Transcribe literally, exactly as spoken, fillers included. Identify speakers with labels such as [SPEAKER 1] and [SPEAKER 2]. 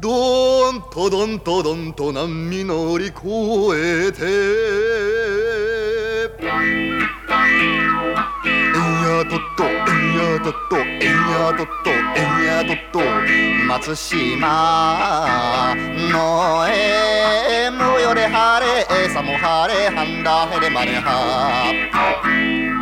[SPEAKER 1] どんとどんとどんと波乗り越えてえんやとっとえんやとっとえんやとっとえんやとっと松島のえむよれ晴れさも晴れはんだへれまれは